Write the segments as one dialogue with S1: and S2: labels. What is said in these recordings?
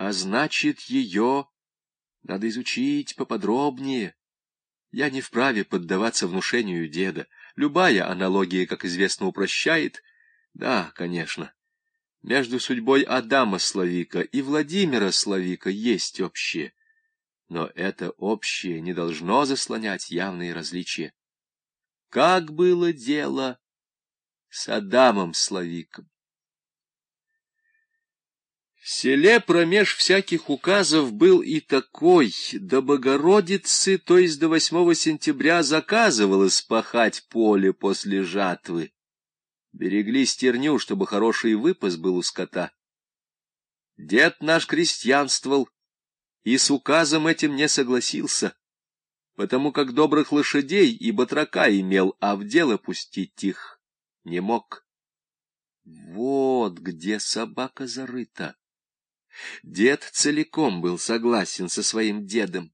S1: А значит, ее надо изучить поподробнее. Я не вправе поддаваться внушению деда. Любая аналогия, как известно, упрощает. Да, конечно, между судьбой Адама Славика и Владимира Славика есть общее. Но это общее не должно заслонять явные различия. Как было дело с Адамом Славиком? В селе промеж всяких указов был и такой: до Богородицы, то есть до 8 сентября, заказывалось пахать поле после жатвы. Берегли стерню, чтобы хороший выпас был у скота. Дед наш крестьянствовал и с указом этим не согласился, потому как добрых лошадей и батрака имел, а в дело пустить их не мог. Вот где собака зарыта. Дед целиком был согласен со своим дедом.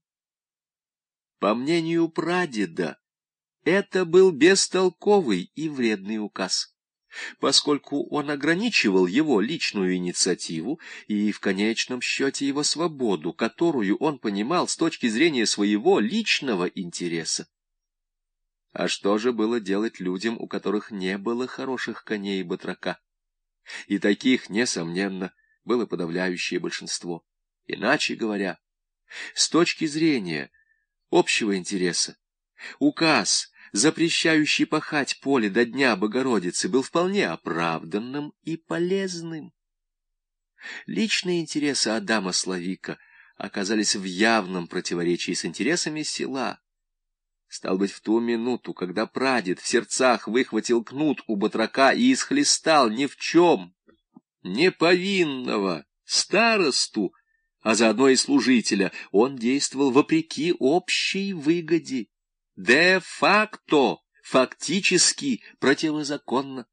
S1: По мнению прадеда, это был бестолковый и вредный указ, поскольку он ограничивал его личную инициативу и в конечном счете его свободу, которую он понимал с точки зрения своего личного интереса. А что же было делать людям, у которых не было хороших коней и батрака? И таких, несомненно, было подавляющее большинство. Иначе говоря, с точки зрения общего интереса, указ, запрещающий пахать поле до Дня Богородицы, был вполне оправданным и полезным. Личные интересы Адама Славика оказались в явном противоречии с интересами села. Стало быть, в ту минуту, когда прадед в сердцах выхватил кнут у батрака и исхлестал ни в чем не повинного старосту, а заодно и служителя, он действовал вопреки общей выгоде, де-факто, фактически противозаконно.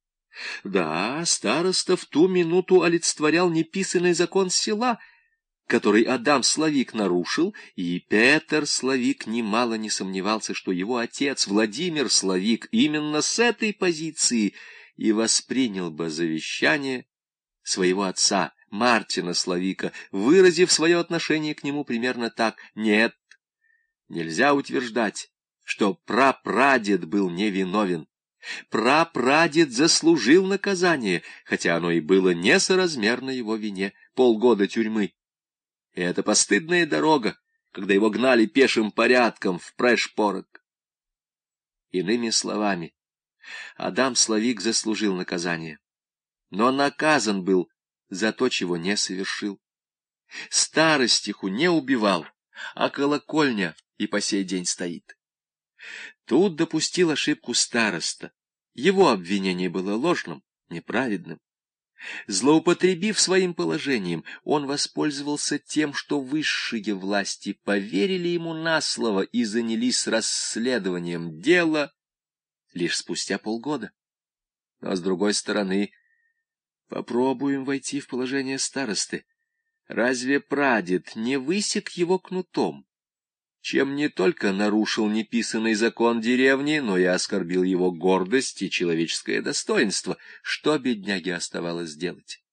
S1: Да, староста в ту минуту олицетворял неписанный закон села, который Адам Славик нарушил, и Петр Славик немало не сомневался, что его отец Владимир Славик именно с этой позиции и воспринял бы завещание своего отца Мартина Славика, выразив свое отношение к нему примерно так: нет, нельзя утверждать, что прапрадед был невиновен. Прапрадед заслужил наказание, хотя оно и было несоразмерно его вине, полгода тюрьмы. И это постыдная дорога, когда его гнали пешим порядком в Прэш-Порок. Иными словами, Адам Славик заслужил наказание, но наказан был за то, чего не совершил. Старостиху не убивал, а колокольня и по сей день стоит. Тут допустил ошибку староста. Его обвинение было ложным, неправедным. Злоупотребив своим положением, он воспользовался тем, что высшие власти поверили ему на слово и занялись расследованием дела лишь спустя полгода. Но, с другой стороны, попробуем войти в положение старосты. Разве прадед не высек его кнутом, чем не только нарушил неписанный закон деревни, но и оскорбил его гордость и человеческое достоинство? Что бедняге оставалось делать?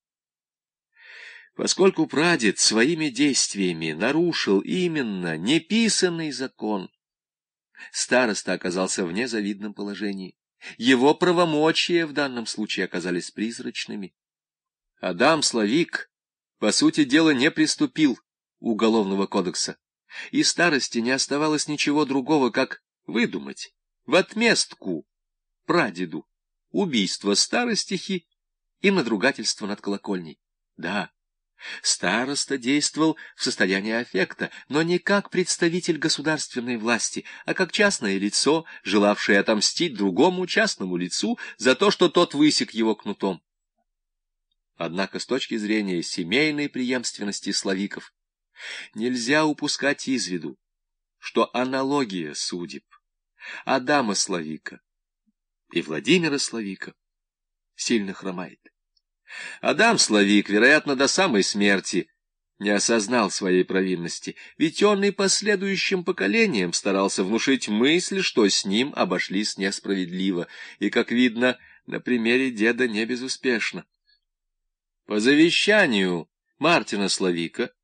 S1: Поскольку прадед своими действиями нарушил именно неписанный закон, староста оказался в незавидном положении. Его правомочия в данном случае оказались призрачными. Адам Славик, по сути дела, не приступил уголовного кодекса, и старости не оставалось ничего другого, как выдумать в отместку прадеду убийство старостихи и надругательство над колокольней. Да, староста действовал в состоянии аффекта, но не как представитель государственной власти, а как частное лицо, желавшее отомстить другому частному лицу за то, что тот высек его кнутом. Однако с точки зрения семейной преемственности Славиков нельзя упускать из виду, что аналогия судеб Адама Славика и Владимира Славика сильно хромает. Адам Славик, вероятно, до самой смерти не осознал своей провинности, ведь он и последующим поколениям старался внушить мысль, что с ним обошлись несправедливо, и, как видно, на примере деда не безуспешно. По завещанию Мартина Славика